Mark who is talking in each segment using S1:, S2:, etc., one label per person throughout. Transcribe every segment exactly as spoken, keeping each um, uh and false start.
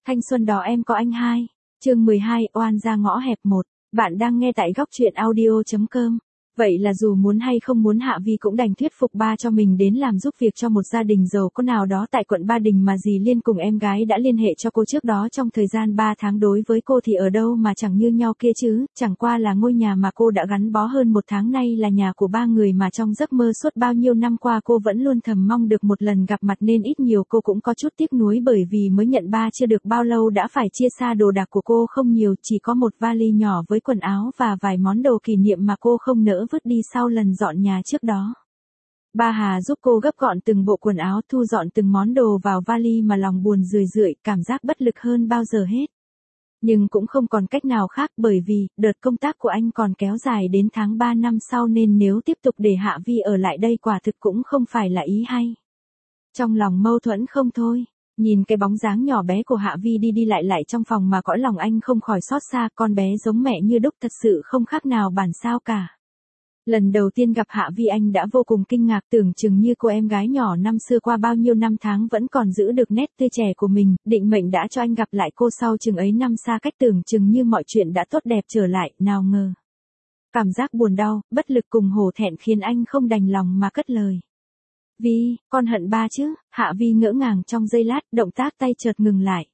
S1: Thanh xuân đó em có anh hai. Chương mười hai, oan ra ngõ hẹp một. Bạn đang nghe tại góc truyện audio chấm com. Vậy là dù muốn hay không muốn Hạ Vi cũng đành thuyết phục ba cho mình đến làm giúp việc cho một gia đình giàu có nào đó tại quận Ba Đình mà dì Liên cùng em gái đã liên hệ cho cô trước đó trong thời gian ba tháng. Đối với cô thì ở đâu mà chẳng như nhau kia chứ, chẳng qua là ngôi nhà mà cô đã gắn bó hơn một tháng nay là nhà của ba người mà trong giấc mơ suốt bao nhiêu năm qua cô vẫn luôn thầm mong được một lần gặp mặt, nên ít nhiều cô cũng có chút tiếc nuối bởi vì mới nhận ba chưa được bao lâu đã phải chia xa. Đồ đạc của cô không nhiều, chỉ có một vali nhỏ với quần áo và vài món đồ kỷ niệm mà cô không nỡ vứt đi sau lần dọn nhà trước đó. Ba Hà giúp cô gấp gọn từng bộ quần áo, thu dọn từng món đồ vào vali mà lòng buồn rười rượi, cảm giác bất lực hơn bao giờ hết. Nhưng cũng không còn cách nào khác bởi vì đợt công tác của anh còn kéo dài đến tháng ba năm sau, nên nếu tiếp tục để Hạ Vi ở lại đây quả thực cũng không phải là ý hay. Trong lòng mâu thuẫn không thôi. Nhìn cái bóng dáng nhỏ bé của Hạ Vi đi đi lại lại trong phòng mà cõi lòng anh không khỏi xót xa. Con bé giống mẹ như đúc, thật sự không khác nào bản sao cả. Lần đầu tiên gặp Hạ Vi anh đã vô cùng kinh ngạc, tưởng chừng như cô em gái nhỏ năm xưa qua bao nhiêu năm tháng vẫn còn giữ được nét tươi trẻ của mình. Định mệnh đã cho anh gặp lại cô sau chừng ấy năm xa cách, tưởng chừng như mọi chuyện đã tốt đẹp trở lại, nào ngờ. Cảm giác buồn đau, bất lực cùng hổ thẹn khiến anh không đành lòng mà cất lời. Vi, con hận ba chứ? Hạ Vi ngỡ ngàng trong giây lát, động tác tay chợt ngừng lại.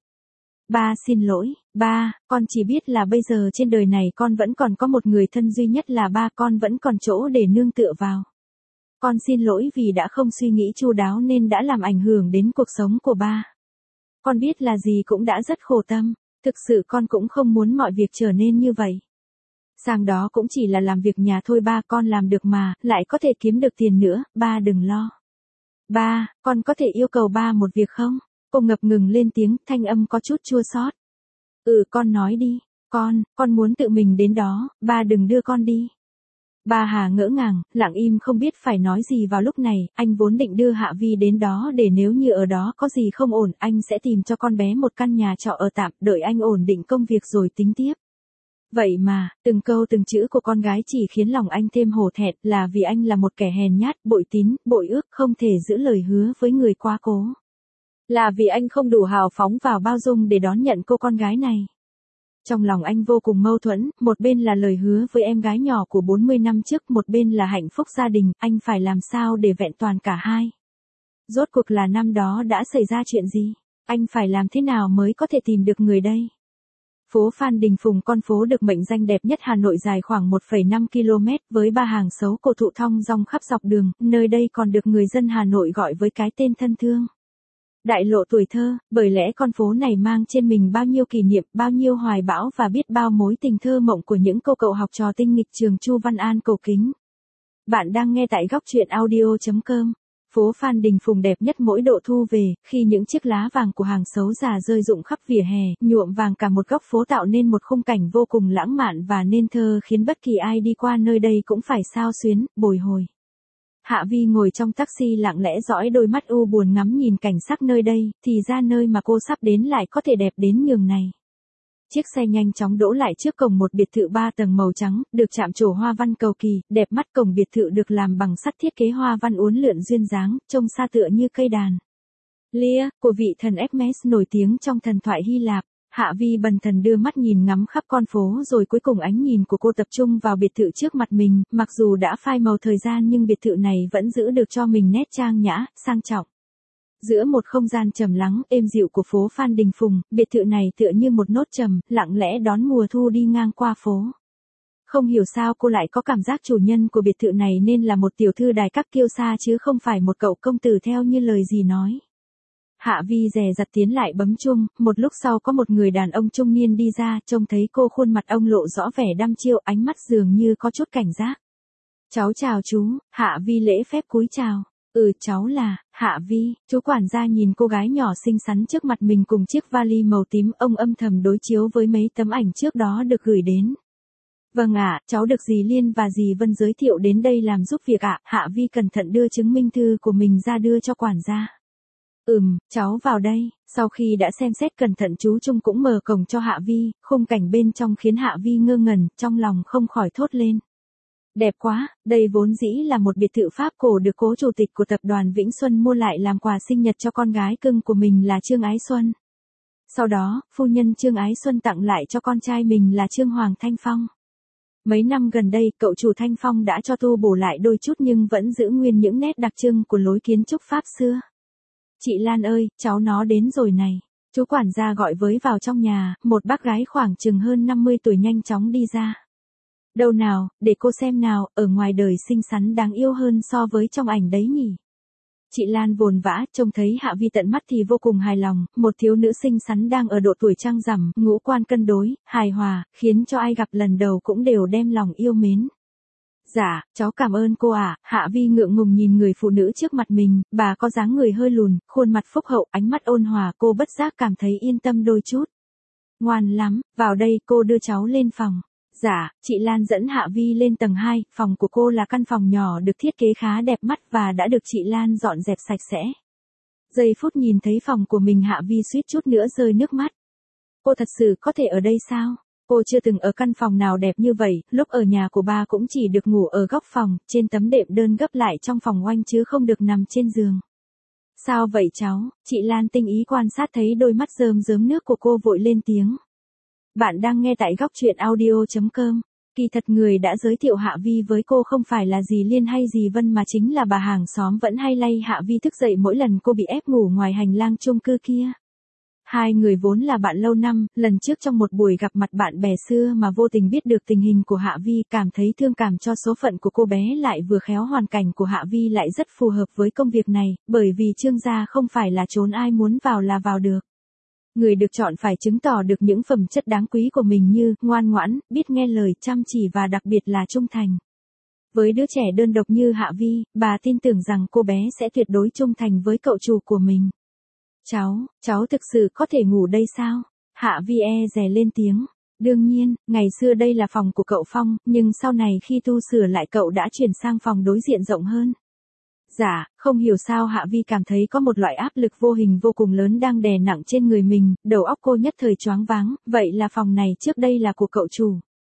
S1: Ba xin lỗi, ba, con chỉ biết là bây giờ trên đời này con vẫn còn có một người thân duy nhất là ba, con vẫn còn chỗ để nương tựa vào. Con xin lỗi vì đã không suy nghĩ chu đáo nên đã làm ảnh hưởng đến cuộc sống của ba. Con biết là gì cũng đã rất khổ tâm, thực sự con cũng không muốn mọi việc trở nên như vậy. Sang đó cũng chỉ là làm việc nhà thôi ba, con làm được mà, lại có thể kiếm được tiền nữa, ba đừng lo. Ba, con có thể yêu cầu ba một việc không? Cô ngập ngừng lên tiếng, thanh âm có chút chua xót. Ừ, con nói đi, con, con muốn tự mình đến đó, ba đừng đưa con đi. Ba Hà ngỡ ngàng, lặng im không biết phải nói gì vào lúc này. Anh vốn định đưa Hạ Vi đến đó để nếu như ở đó có gì không ổn, anh sẽ tìm cho con bé một căn nhà trọ ở tạm, đợi anh ổn định công việc rồi tính tiếp. Vậy mà, từng câu từng chữ của con gái chỉ khiến lòng anh thêm hổ thẹn, là vì anh là một kẻ hèn nhát, bội tín, bội ước, không thể giữ lời hứa với người quá cố. Là vì anh không đủ hào phóng và bao dung để đón nhận cô con gái này. Trong lòng anh vô cùng mâu thuẫn, một bên là lời hứa với em gái nhỏ của bốn mươi năm trước, một bên là hạnh phúc gia đình, anh phải làm sao để vẹn toàn cả hai. Rốt cuộc là năm đó đã xảy ra chuyện gì? Anh phải làm thế nào mới có thể tìm được người đây? Phố Phan Đình Phùng, con phố được mệnh danh đẹp nhất Hà Nội, dài khoảng một phẩy năm ki lô mét với ba hàng xấu cổ thụ thong dong khắp dọc đường, nơi đây còn được người dân Hà Nội gọi với cái tên thân thương. Đại lộ tuổi thơ, bởi lẽ con phố này mang trên mình bao nhiêu kỷ niệm, bao nhiêu hoài bão và biết bao mối tình thơ mộng của những cô cậu học trò tinh nghịch trường Chu Văn An cổ kính. Bạn đang nghe tại góc truyện audio chấm com. Phố Phan Đình Phùng đẹp nhất mỗi độ thu về, khi những chiếc lá vàng của hàng xấu già rơi rụng khắp vỉa hè, nhuộm vàng cả một góc phố, tạo nên một khung cảnh vô cùng lãng mạn và nên thơ, khiến bất kỳ ai đi qua nơi đây cũng phải xao xuyến, bồi hồi. Hạ Vi ngồi trong taxi lặng lẽ dõi đôi mắt u buồn ngắm nhìn cảnh sắc nơi đây, thì ra nơi mà cô sắp đến lại có thể đẹp đến nhường này. Chiếc xe nhanh chóng đỗ lại trước cổng một biệt thự ba tầng màu trắng, được chạm trổ hoa văn cầu kỳ, đẹp mắt. Cổng biệt thự được làm bằng sắt, thiết kế hoa văn uốn lượn duyên dáng, trông xa tựa như cây đàn lyre của vị thần Hermes nổi tiếng trong thần thoại Hy Lạp. Hạ Vi bần thần đưa mắt nhìn ngắm khắp con phố, rồi cuối cùng ánh nhìn của cô tập trung vào biệt thự trước mặt mình. Mặc dù đã phai màu thời gian nhưng biệt thự này vẫn giữ được cho mình nét trang nhã, sang trọng. Giữa một không gian trầm lắng, êm dịu của phố Phan Đình Phùng, biệt thự này tựa như một nốt trầm, lặng lẽ đón mùa thu đi ngang qua phố. Không hiểu sao cô lại có cảm giác chủ nhân của biệt thự này nên là một tiểu thư đài các kiêu sa chứ không phải một cậu công tử theo như lời dì nói. Hạ Vi dè dặt tiến lại bấm chuông, một lúc sau có một người đàn ông trung niên đi ra, trông thấy cô khuôn mặt ông lộ rõ vẻ đăm chiêu, ánh mắt dường như có chút cảnh giác. Cháu chào chú, Hạ Vi lễ phép cúi chào. Ừ, cháu là Hạ Vi. Chú quản gia nhìn cô gái nhỏ xinh xắn trước mặt mình cùng chiếc vali màu tím, ông âm thầm đối chiếu với mấy tấm ảnh trước đó được gửi đến. Vâng ạ, cháu được dì Liên và dì Vân giới thiệu đến đây làm giúp việc ạ. Hạ Vi cẩn thận đưa chứng minh thư của mình ra đưa cho quản gia. Ừm, cháu vào đây. Sau khi đã xem xét cẩn thận, chú Trung cũng mở cổng cho Hạ Vi, khung cảnh bên trong khiến Hạ Vi ngơ ngẩn, trong lòng không khỏi thốt lên. Đẹp quá, đây vốn dĩ là một biệt thự Pháp cổ được cố chủ tịch của tập đoàn Vĩnh Xuân mua lại làm quà sinh nhật cho con gái cưng của mình là Trương Ái Xuân. Sau đó, phu nhân Trương Ái Xuân tặng lại cho con trai mình là Trương Hoàng Thanh Phong. Mấy năm gần đây, cậu chủ Thanh Phong đã cho tu bổ lại đôi chút nhưng vẫn giữ nguyên những nét đặc trưng của lối kiến trúc Pháp xưa. Chị Lan ơi, cháu nó đến rồi này. Chú quản gia gọi với vào trong nhà, một bác gái khoảng chừng hơn năm mươi tuổi nhanh chóng đi ra. Đâu nào, để cô xem nào, ở ngoài đời xinh xắn đáng yêu hơn so với trong ảnh đấy nhỉ. Chị Lan vồn vã, trông thấy Hạ Vi tận mắt thì vô cùng hài lòng, một thiếu nữ xinh xắn đang ở độ tuổi trăng rằm, ngũ quan cân đối, hài hòa, khiến cho ai gặp lần đầu cũng đều đem lòng yêu mến. Dạ, cháu cảm ơn cô ạ. Hạ Vi ngượng ngùng nhìn người phụ nữ trước mặt mình, bà có dáng người hơi lùn, khuôn mặt phúc hậu, ánh mắt ôn hòa, cô bất giác cảm thấy yên tâm đôi chút. Ngoan lắm, vào đây, cô đưa cháu lên phòng. Dạ, chị Lan dẫn Hạ Vi lên tầng hai, phòng của cô là căn phòng nhỏ được thiết kế khá đẹp mắt và đã được chị Lan dọn dẹp sạch sẽ. Giây phút nhìn thấy phòng của mình Hạ Vi suýt chút nữa rơi nước mắt. Cô thật sự có thể ở đây sao? Cô chưa từng ở căn phòng nào đẹp như vậy, lúc ở nhà của ba cũng chỉ được ngủ ở góc phòng, trên tấm đệm đơn gấp lại trong phòng oanh chứ không được nằm trên giường. Sao vậy cháu? Chị Lan tinh ý quan sát thấy đôi mắt rơm rớm nước của cô vội lên tiếng. Bạn đang nghe tại góc truyện audio chấm com. Kỳ thật người đã giới thiệu Hạ Vi với cô không phải là dì Liên hay dì Vân mà chính là bà hàng xóm vẫn hay lay Hạ Vi thức dậy mỗi lần cô bị ép ngủ ngoài hành lang chung cư kia. Hai người vốn là bạn lâu năm, lần trước trong một buổi gặp mặt bạn bè xưa mà vô tình biết được tình hình của Hạ Vi, cảm thấy thương cảm cho số phận của cô bé lại vừa khéo hoàn cảnh của Hạ Vi lại rất phù hợp với công việc này, bởi vì Trương gia không phải là chốn ai muốn vào là vào được. Người được chọn phải chứng tỏ được những phẩm chất đáng quý của mình như ngoan ngoãn, biết nghe lời, chăm chỉ và đặc biệt là trung thành. Với đứa trẻ đơn độc như Hạ Vi, bà tin tưởng rằng cô bé sẽ tuyệt đối trung thành với cậu chủ của mình. Cháu, cháu thực sự có thể ngủ đây sao? Hạ Vi e dè lên tiếng. Đương nhiên, ngày xưa đây là phòng của cậu Phong, nhưng sau này khi tu sửa lại cậu đã chuyển sang phòng đối diện rộng hơn. Dạ, không hiểu sao Hạ Vi cảm thấy có một loại áp lực vô hình vô cùng lớn đang đè nặng trên người mình, đầu óc cô nhất thời choáng váng, vậy là phòng này trước đây là của cậu chủ.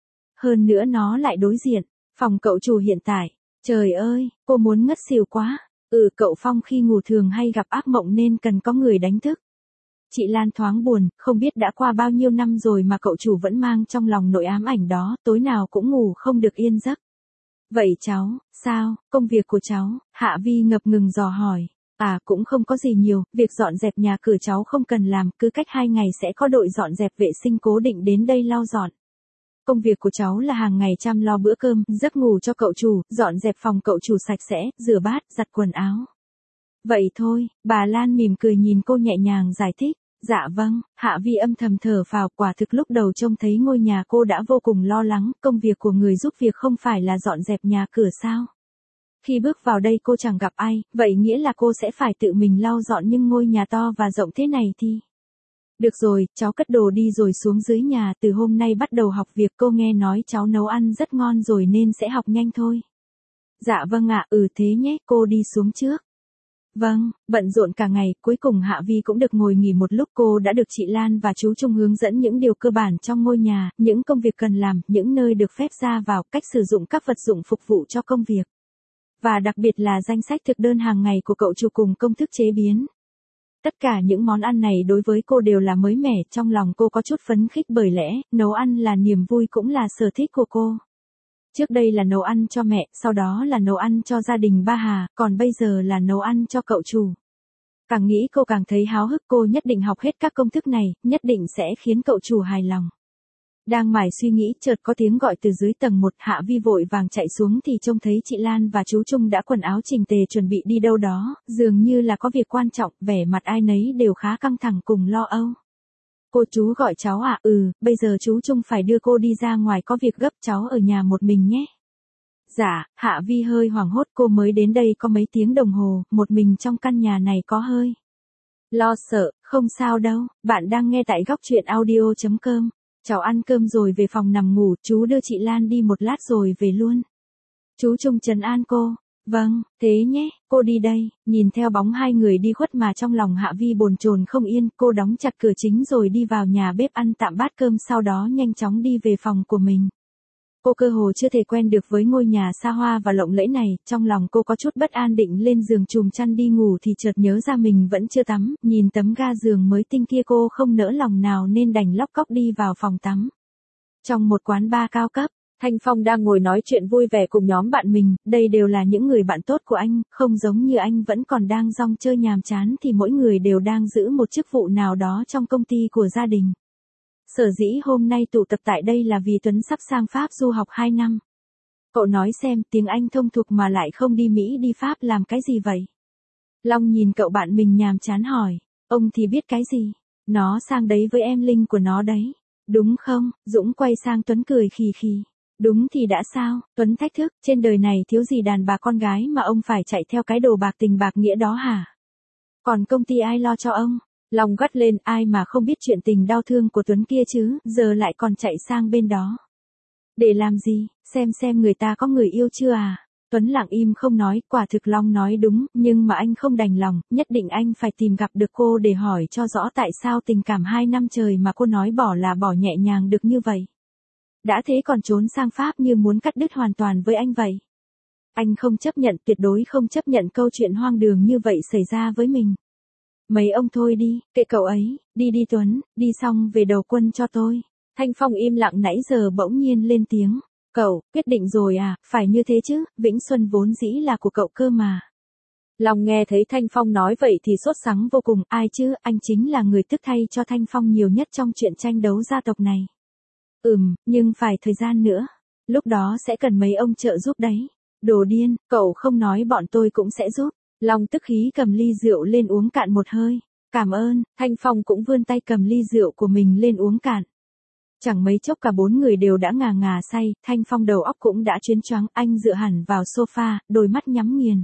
S1: Hơn nữa nó lại đối diện, phòng cậu chủ hiện tại. Trời ơi, cô muốn ngất xỉu quá. Ừ, cậu Phong khi ngủ thường hay gặp ác mộng nên cần có người đánh thức. Chị Lan thoáng buồn, không biết đã qua bao nhiêu năm rồi mà cậu chủ vẫn mang trong lòng nỗi ám ảnh đó, tối nào cũng ngủ không được yên giấc. Vậy cháu, sao, công việc của cháu? Hạ Vi ngập ngừng dò hỏi. À cũng không có gì nhiều, việc dọn dẹp nhà cửa cháu không cần làm, cứ cách hai ngày sẽ có đội dọn dẹp vệ sinh cố định đến đây lau dọn. Công việc của cháu là hàng ngày chăm lo bữa cơm, giấc ngủ cho cậu chủ, dọn dẹp phòng cậu chủ sạch sẽ, rửa bát, giặt quần áo. Vậy thôi, bà Lan mỉm cười nhìn cô nhẹ nhàng giải thích. Dạ vâng, Hạ Vi âm thầm thở phào, quả thực lúc đầu trông thấy ngôi nhà cô đã vô cùng lo lắng, công việc của người giúp việc không phải là dọn dẹp nhà cửa sao. Khi bước vào đây cô chẳng gặp ai, vậy nghĩa là cô sẽ phải tự mình lau dọn nhưng ngôi nhà to và rộng thế này thì... Được rồi, cháu cất đồ đi rồi xuống dưới nhà, từ hôm nay bắt đầu học việc, cô nghe nói cháu nấu ăn rất ngon rồi nên sẽ học nhanh thôi. Dạ vâng ạ, ừ thế nhé, cô đi xuống trước. Vâng, bận rộn cả ngày, cuối cùng Hạ Vi cũng được ngồi nghỉ một lúc. Cô đã được chị Lan và chú Trung hướng dẫn những điều cơ bản trong ngôi nhà, những công việc cần làm, những nơi được phép ra vào, cách sử dụng các vật dụng phục vụ cho công việc. Và đặc biệt là danh sách thực đơn hàng ngày của cậu chủ cùng công thức chế biến. Tất cả những món ăn này đối với cô đều là mới mẻ, trong lòng cô có chút phấn khích bởi lẽ, nấu ăn là niềm vui cũng là sở thích của cô. Trước đây là nấu ăn cho mẹ, sau đó là nấu ăn cho gia đình ba Hà, còn bây giờ là nấu ăn cho cậu chủ. Càng nghĩ cô càng thấy háo hức, cô nhất định học hết các công thức này, nhất định sẽ khiến cậu chủ hài lòng. Đang mải suy nghĩ, chợt có tiếng gọi từ dưới tầng một, Hạ Vi vội vàng chạy xuống thì trông thấy chị Lan và chú Trung đã quần áo chỉnh tề chuẩn bị đi đâu đó, dường như là có việc quan trọng, vẻ mặt ai nấy đều khá căng thẳng cùng lo âu. Cô chú gọi cháu à? Ừ, bây giờ chú Trung phải đưa cô đi ra ngoài có việc gấp, cháu ở nhà một mình nhé. Dạ, Hạ Vi hơi hoảng hốt, cô mới đến đây có mấy tiếng đồng hồ, một mình trong căn nhà này có hơi lo sợ. Không sao đâu, bạn đang nghe tại góc truyện audio chấm com. Cháu ăn cơm rồi về phòng nằm ngủ, chú đưa chị Lan đi một lát rồi về luôn. Chú Trung trấn an cô. Vâng, thế nhé, cô đi đây. Nhìn theo bóng hai người đi khuất mà trong lòng Hạ Vi bồn chồn không yên, cô đóng chặt cửa chính rồi đi vào nhà bếp ăn tạm bát cơm, sau đó nhanh chóng đi về phòng của mình. Cô cơ hồ chưa thể quen được với ngôi nhà xa hoa và lộng lẫy này, trong lòng cô có chút bất an định lên giường chùm chăn đi ngủ thì chợt nhớ ra mình vẫn chưa tắm, nhìn tấm ga giường mới tinh kia cô không nỡ lòng nào nên đành lóc cóc đi vào phòng tắm. Trong một quán bar cao cấp, Thanh Phong đang ngồi nói chuyện vui vẻ cùng nhóm bạn mình, đây đều là những người bạn tốt của anh, không giống như anh vẫn còn đang rong chơi nhàm chán thì mỗi người đều đang giữ một chức vụ nào đó trong công ty của gia đình. Sở dĩ hôm nay tụ tập tại đây là vì Tuấn sắp sang Pháp du học hai năm. Cậu nói xem, tiếng Anh thông thục mà lại không đi Mỹ đi Pháp làm cái gì vậy? Long nhìn cậu bạn mình nhàm chán hỏi, ông thì biết cái gì? Nó sang đấy với em Linh của nó đấy. Đúng không? Dũng quay sang Tuấn cười khì khì. Đúng thì đã sao? Tuấn thách thức, trên đời này thiếu gì đàn bà con gái mà ông phải chạy theo cái đồ bạc tình bạc nghĩa đó hả? Còn công ty ai lo cho ông? Long gắt lên, ai mà không biết chuyện tình đau thương của Tuấn kia chứ, giờ lại còn chạy sang bên đó. Để làm gì, xem xem người ta có người yêu chưa à? Tuấn lặng im không nói, quả thực Long nói đúng, nhưng mà anh không đành lòng, nhất định anh phải tìm gặp được cô để hỏi cho rõ tại sao tình cảm hai năm trời mà cô nói bỏ là bỏ nhẹ nhàng được như vậy. Đã thế còn trốn sang Pháp như muốn cắt đứt hoàn toàn với anh vậy. Anh không chấp nhận, tuyệt đối không chấp nhận câu chuyện hoang đường như vậy xảy ra với mình. Mấy ông thôi đi, kệ cậu ấy, đi đi Tuấn, đi xong về đầu quân cho tôi. Thanh Phong im lặng nãy giờ bỗng nhiên lên tiếng. Cậu, quyết định rồi à, phải như thế chứ, Vĩnh Xuân vốn dĩ là của cậu cơ mà. Long nghe thấy Thanh Phong nói vậy thì sốt sắng vô cùng, ai chứ, anh chính là người tức thay cho Thanh Phong nhiều nhất trong chuyện tranh đấu gia tộc này. Ừm, nhưng phải thời gian nữa, lúc đó sẽ cần mấy ông trợ giúp đấy. Đồ điên, cậu không nói bọn tôi cũng sẽ giúp. Long tức khí cầm ly rượu lên uống cạn một hơi. Cảm ơn, Thanh Phong cũng vươn tay cầm ly rượu của mình lên uống cạn. Chẳng mấy chốc cả bốn người đều đã ngà ngà say, Thanh Phong đầu óc cũng đã chuyến choáng, anh dựa hẳn vào sofa, đôi mắt nhắm nghiền.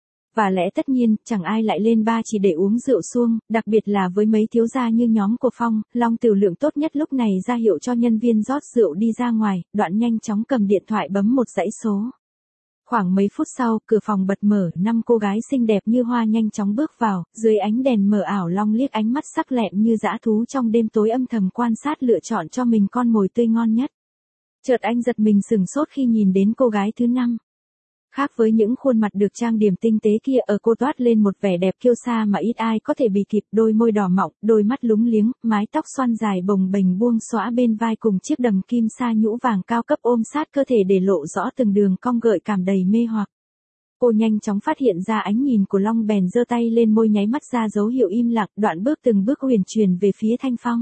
S1: Và lẽ tất nhiên, chẳng ai lại lên ba chỉ để uống rượu suông, đặc biệt là với mấy thiếu gia như nhóm của Phong, Long Tiểu Lượng tốt nhất lúc này ra hiệu cho nhân viên rót rượu đi ra ngoài, đoạn nhanh chóng cầm điện thoại bấm một dãy số. Khoảng mấy phút sau, cửa phòng bật mở, năm cô gái xinh đẹp như hoa nhanh chóng bước vào, dưới ánh đèn mờ ảo Long liếc ánh mắt sắc lẹm như dã thú trong đêm tối âm thầm quan sát lựa chọn cho mình con mồi tươi ngon nhất. Chợt anh giật mình sửng sốt khi nhìn đến cô gái thứ năm. Khác với những khuôn mặt được trang điểm tinh tế kia, ở cô toát lên một vẻ đẹp kiêu sa mà ít ai có thể bì kịp, đôi môi đỏ mọng, đôi mắt lúng liếng, mái tóc xoăn dài bồng bềnh buông xõa bên vai cùng chiếc đầm kim sa nhũ vàng cao cấp ôm sát cơ thể để lộ rõ từng đường cong gợi cảm đầy mê hoặc. Cô nhanh chóng phát hiện ra ánh nhìn của Long bèn giơ tay lên môi nháy mắt ra dấu hiệu im lặng, đoạn bước từng bước huyền chuyển về phía Thanh Phong.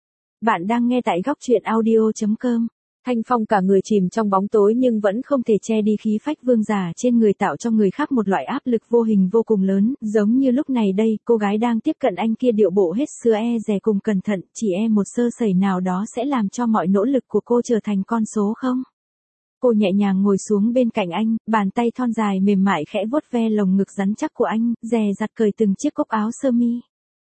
S1: Bạn đang nghe tại góc truyện audio chấm com. Thanh Phong cả người chìm trong bóng tối nhưng vẫn không thể che đi khí phách vương giả trên người, tạo cho người khác một loại áp lực vô hình vô cùng lớn, giống như lúc này đây, cô gái đang tiếp cận anh kia điệu bộ hết sức e dè cùng cẩn thận, chỉ e một sơ sẩy nào đó sẽ làm cho mọi nỗ lực của cô trở thành con số không. Cô nhẹ nhàng ngồi xuống bên cạnh anh, bàn tay thon dài mềm mại khẽ vuốt ve lồng ngực rắn chắc của anh, dè dặt cởi từng chiếc cúc áo sơ mi.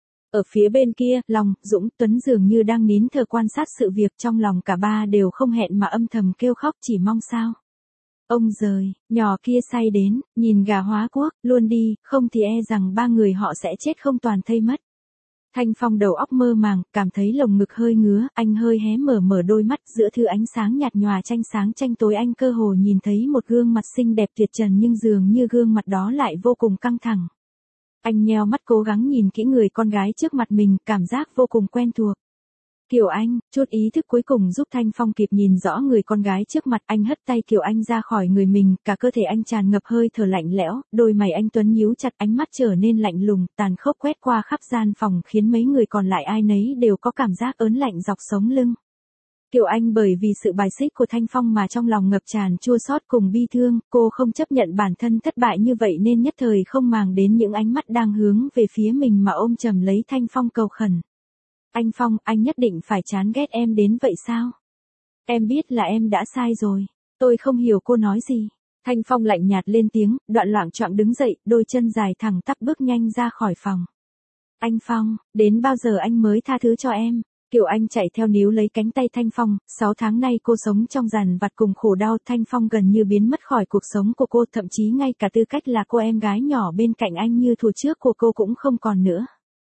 S1: Ở phía bên kia, Long, Dũng, Tuấn dường như đang nín thở quan sát sự việc, trong lòng cả ba đều không hẹn mà âm thầm kêu khóc chỉ mong sao. Ông giời, nhỏ kia say đến, nhìn gà hóa quốc, luôn đi, không thì e rằng ba người họ sẽ chết không toàn thây mất. Thanh Phong đầu óc mơ màng, cảm thấy lồng ngực hơi ngứa, anh hơi hé mở mở đôi mắt, giữa thứ ánh sáng nhạt nhòa tranh sáng tranh tối anh cơ hồ nhìn thấy một gương mặt xinh đẹp tuyệt trần nhưng dường như gương mặt đó lại vô cùng căng thẳng. Anh nheo mắt cố gắng nhìn kỹ người con gái trước mặt mình, cảm giác vô cùng quen thuộc. Kiều Anh, chút ý thức cuối cùng giúp Thanh Phong kịp nhìn rõ người con gái trước mặt, anh hất tay Kiều Anh ra khỏi người mình, cả cơ thể anh tràn ngập hơi thở lạnh lẽo, đôi mày anh Tuấn nhíu chặt, ánh mắt trở nên lạnh lùng, tàn khốc quét qua khắp gian phòng khiến mấy người còn lại ai nấy đều có cảm giác ớn lạnh dọc sống lưng. Kiều Anh bởi vì sự bài xích của Thanh Phong mà trong lòng ngập tràn chua xót cùng bi thương, cô không chấp nhận bản thân thất bại như vậy nên nhất thời không màng đến những ánh mắt đang hướng về phía mình mà ôm chầm lấy Thanh Phong cầu khẩn. Anh Phong, anh nhất định phải chán ghét em đến vậy sao? Em biết là em đã sai rồi. Tôi không hiểu cô nói gì. Thanh Phong lạnh nhạt lên tiếng, đoạn loạng choạng đứng dậy, đôi chân dài thẳng tắp bước nhanh ra khỏi phòng. Anh Phong, đến bao giờ anh mới tha thứ cho em? Kiều Anh chạy theo níu lấy cánh tay Thanh Phong, sáu tháng nay cô sống trong dằn vặt cùng khổ đau, Thanh Phong gần như biến mất khỏi cuộc sống của cô, thậm chí ngay cả tư cách là cô em gái nhỏ bên cạnh anh như thuở trước của cô cũng không còn nữa.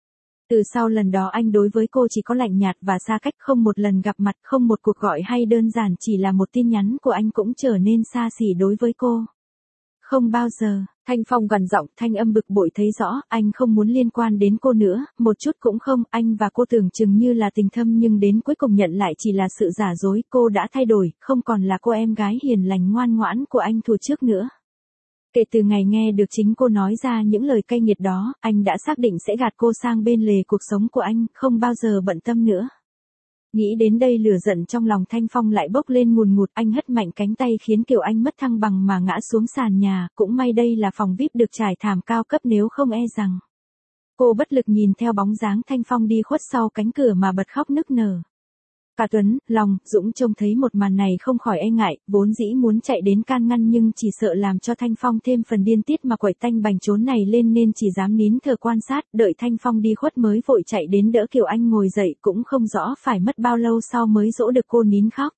S1: Từ sau lần đó anh đối với cô chỉ có lạnh nhạt và xa cách, không một lần gặp mặt, không một cuộc gọi hay đơn giản chỉ là một tin nhắn của anh cũng trở nên xa xỉ đối với cô. Không bao giờ, Thanh Phong gằn giọng, thanh âm bực bội thấy rõ, anh không muốn liên quan đến cô nữa, một chút cũng không, anh và cô tưởng chừng như là tình thâm nhưng đến cuối cùng nhận lại chỉ là sự giả dối, cô đã thay đổi, không còn là cô em gái hiền lành ngoan ngoãn của anh thuở trước nữa. Kể từ ngày nghe được chính cô nói ra những lời cay nghiệt đó, anh đã xác định sẽ gạt cô sang bên lề cuộc sống của anh, không bao giờ bận tâm nữa. Nghĩ đến đây lửa giận trong lòng Thanh Phong lại bốc lên ngùn ngụt, anh hất mạnh cánh tay khiến Kiều Anh mất thăng bằng mà ngã xuống sàn nhà, cũng may đây là phòng vi ai pi được trải thảm cao cấp nếu không e rằng. Cô bất lực nhìn theo bóng dáng Thanh Phong đi khuất sau cánh cửa mà bật khóc nức nở. Cả Tuấn, Long, Dũng trông thấy một màn này không khỏi e ngại, vốn dĩ muốn chạy đến can ngăn nhưng chỉ sợ làm cho Thanh Phong thêm phần điên tiết mà quậy tanh bành trốn này lên nên chỉ dám nín thở quan sát, đợi Thanh Phong đi khuất mới vội chạy đến đỡ Kiều Anh ngồi dậy, cũng không rõ phải mất bao lâu sau mới dỗ được cô nín khóc.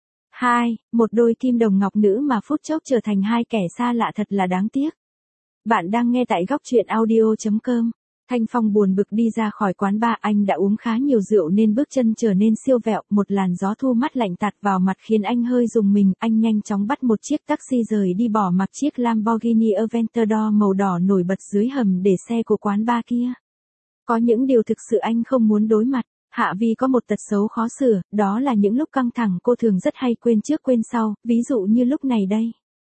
S1: Hai, một đôi kim đồng ngọc nữ mà phút chốc trở thành hai kẻ xa lạ thật là đáng tiếc. Bạn đang nghe tại góc truyện audio chấm com. Thanh Phong buồn bực đi ra khỏi quán bar, anh đã uống khá nhiều rượu nên bước chân trở nên siêu vẹo, một làn gió thu mát lạnh tạt vào mặt khiến anh hơi rùng mình, anh nhanh chóng bắt một chiếc taxi rời đi, bỏ mặc chiếc Lamborghini Aventador màu đỏ nổi bật dưới hầm để xe của quán bar kia. Có những điều thực sự anh không muốn đối mặt. Hạ Vi có một tật xấu khó sửa, đó là những lúc căng thẳng cô thường rất hay quên trước quên sau, ví dụ như lúc này đây.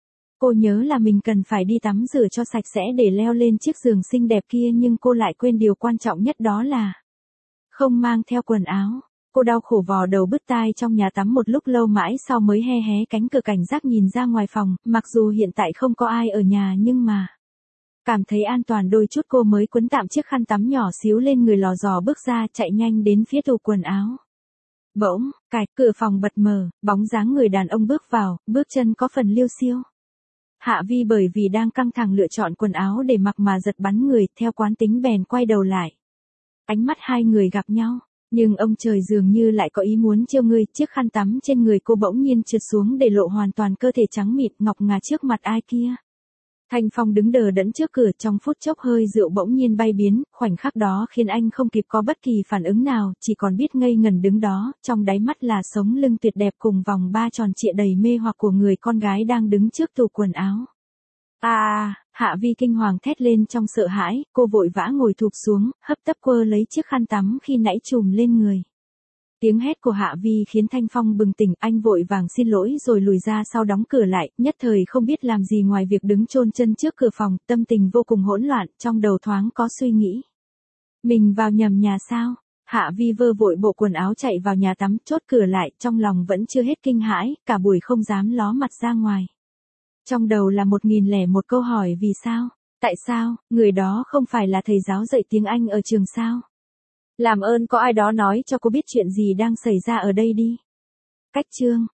S1: Cô nhớ là mình cần phải đi tắm rửa cho sạch sẽ để leo lên chiếc giường xinh đẹp kia nhưng cô lại quên điều quan trọng nhất, đó là không mang theo quần áo. Cô đau khổ vò đầu bứt tai trong nhà tắm một lúc lâu mãi sau mới hé hé cánh cửa cảnh giác nhìn ra ngoài phòng, mặc dù hiện tại không có ai ở nhà nhưng mà cảm thấy an toàn đôi chút cô mới quấn tạm chiếc khăn tắm nhỏ xíu lên người, lò dò bước ra, chạy nhanh đến phía tủ quần áo. Bỗng, cạch, cửa phòng bật mở, bóng dáng người đàn ông bước vào, bước chân có phần liêu xiêu. Hạ Vi bởi vì đang căng thẳng lựa chọn quần áo để mặc mà giật bắn người, theo quán tính bèn quay đầu lại. Ánh mắt hai người gặp nhau, nhưng ông trời dường như lại có ý muốn trêu ngươi, chiếc khăn tắm trên người cô bỗng nhiên trượt xuống để lộ hoàn toàn cơ thể trắng mịn ngọc ngà trước mặt ai kia. Thanh Phong đứng đờ đẫn trước cửa, trong phút chốc hơi rượu bỗng nhiên bay biến, khoảnh khắc đó khiến anh không kịp có bất kỳ phản ứng nào, chỉ còn biết ngây ngần đứng đó, trong đáy mắt là sống lưng tuyệt đẹp cùng vòng ba tròn trịa đầy mê hoặc của người con gái đang đứng trước tủ quần áo. À, Hạ Vi kinh hoàng thét lên trong sợ hãi, cô vội vã ngồi thụp xuống, hấp tấp quơ lấy chiếc khăn tắm khi nãy trùm lên người. Tiếng hét của Hạ Vi khiến Thanh Phong bừng tỉnh, anh vội vàng xin lỗi rồi lùi ra sau đóng cửa lại, nhất thời không biết làm gì ngoài việc đứng chôn chân trước cửa phòng, tâm tình vô cùng hỗn loạn, trong đầu thoáng có suy nghĩ. Mình vào nhầm nhà sao? Hạ Vi vơ vội bộ quần áo chạy vào nhà tắm, chốt cửa lại, trong lòng vẫn chưa hết kinh hãi, cả buổi không dám ló mặt ra ngoài. Trong đầu là một nghìn lẻ một câu hỏi, vì sao? Tại sao? Người đó không phải là thầy giáo dạy tiếng Anh ở trường sao? Làm ơn có ai đó nói cho cô biết chuyện gì đang xảy ra ở đây đi. Cách chương